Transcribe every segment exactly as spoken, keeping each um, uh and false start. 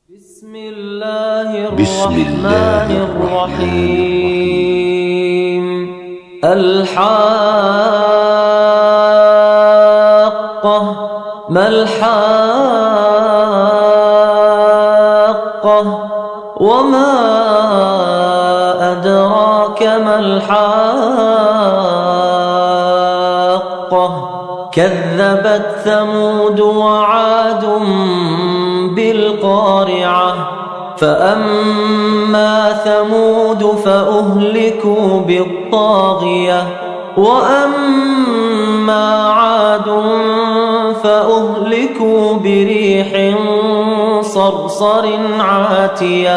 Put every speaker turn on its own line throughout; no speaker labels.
بسم الله الرحمن الرحيم. الحاقة ما الحاقة وما أدراك ما الحاقة كذبت ثمود وعاد بالقارعة فأما ثمود فأهلكوا بالطاغية وأما عاد فأهلكوا بريح صرصر عاتية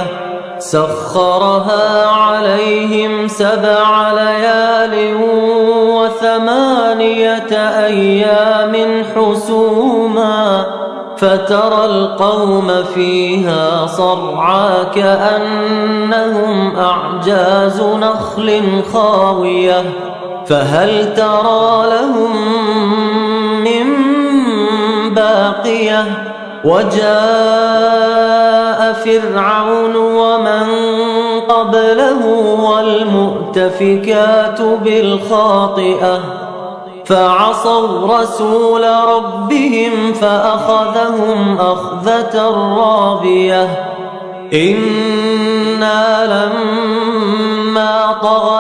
سخرها عليهم سبع ليال وثمانية أيام حسوما فترى القوم فيها صرعى كأنهم أعجاز نخل خاوية فهل ترى لهم من باقية وجاء فرعون ومن قبله والمؤتفكات بالخاطئة فعصوا رسول ربهم فأخذهم أخذة رابية إنا لما طغى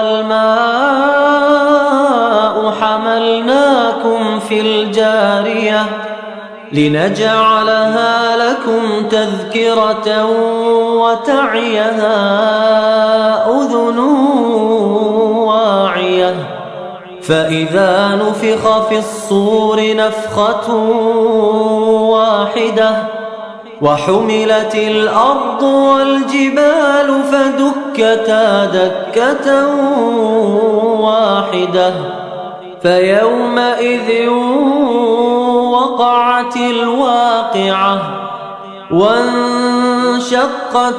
الماء حملناكم في الجارية لنجعلها لكم تذكرة وتعيها أذن واعية فإذا نفخ في الصور نفخة واحدة وحملت الأرض والجبال فدكتا دكة واحدة فيومئذ وقعت الواقعة وانشقت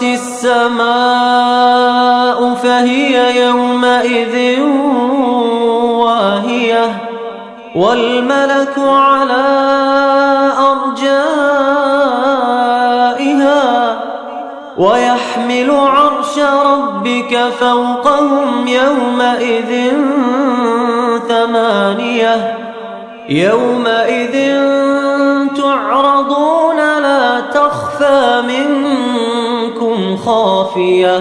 السماء فهي يومئذ واهية والملك على أرجائها ويحمل عرش ربك فوقهم يومئذ ثمانية يومئذ تعرضون لا تخفى منكم خافية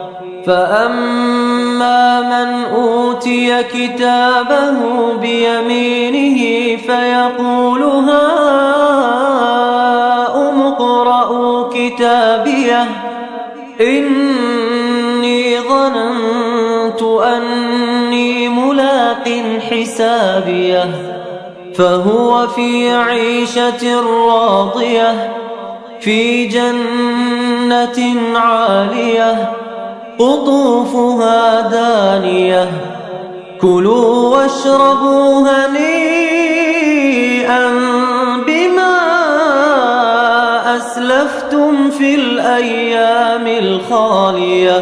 فأما من أوتي كتابه بيمينه فيقول هاؤم اقرءوا كتابيه إني ظننت أني ملاق حسابيه فهو في عيشة راضية في جنة عالية قطوفها دانية كلوا واشربوا هنيئا بما أسلفتم في الأيام الخالية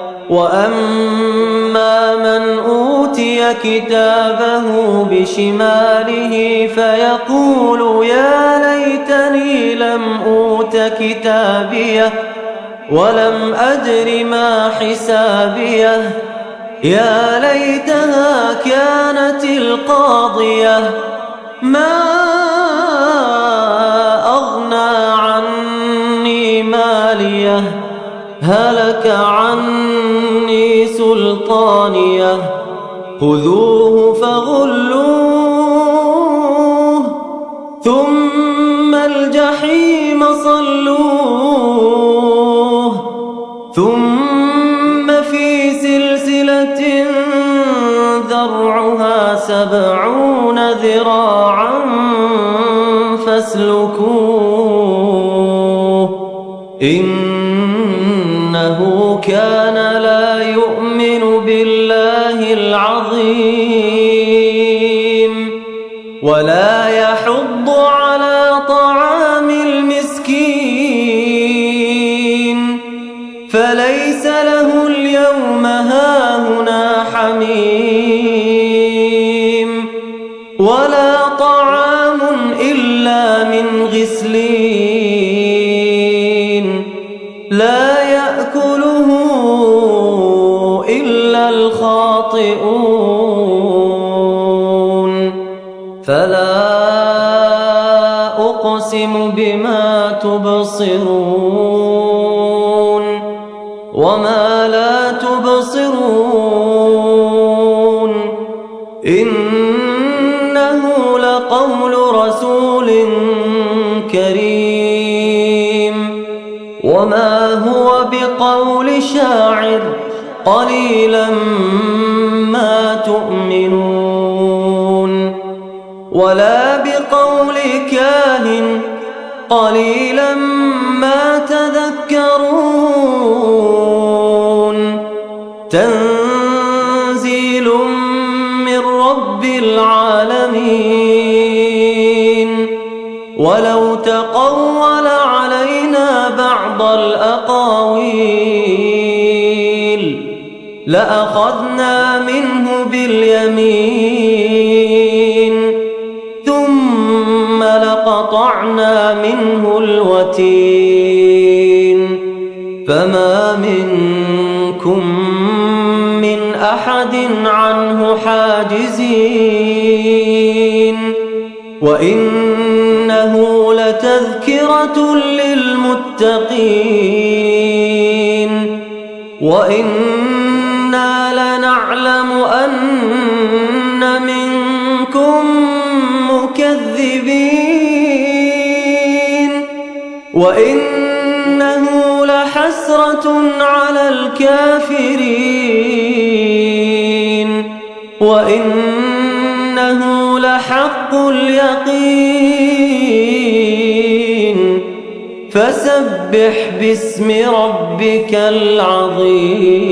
وأما من أوتي كتابه بشماله فيقول يا ليتني لم أوت كتابيه ولم أدر ما حسابيه يا ليتها كانت القاضية ما أغنى عني ماليه هلك عني سلطانيه خذوه فغلوه ثم الجحيم صلوه ثم في سلسلة ذرعها سبعون ذراعا فاسلكوه إنه كان لا يؤمن بالله العظيم ولا يحض على طعام المسكين فليس له اليوم هاهنا حميم ولا طعام إلا من غسلين لا يأكله إلا الخاطئون فلا أقسم بما تبصرون وما لا تبصرون إنه لقول رسول كريم وما هو بقول شاعر قليلا ما تؤمنون ولا بقول كاهن قليلا ما تذكرون تنزيل من رب العالمين ولو تقول علينا بعض الأقاويل لأخذنا منه باليمين ثم لقطعنا منه الوتين فما منكم من أحد عنه حاجزين وإنه لتذكرة للمتقين وإنا لنعلم أن منكم مكذبين وإنه لحسرة على الكافرين وإنه لحق اليقين فسبح باسم ربك العظيم.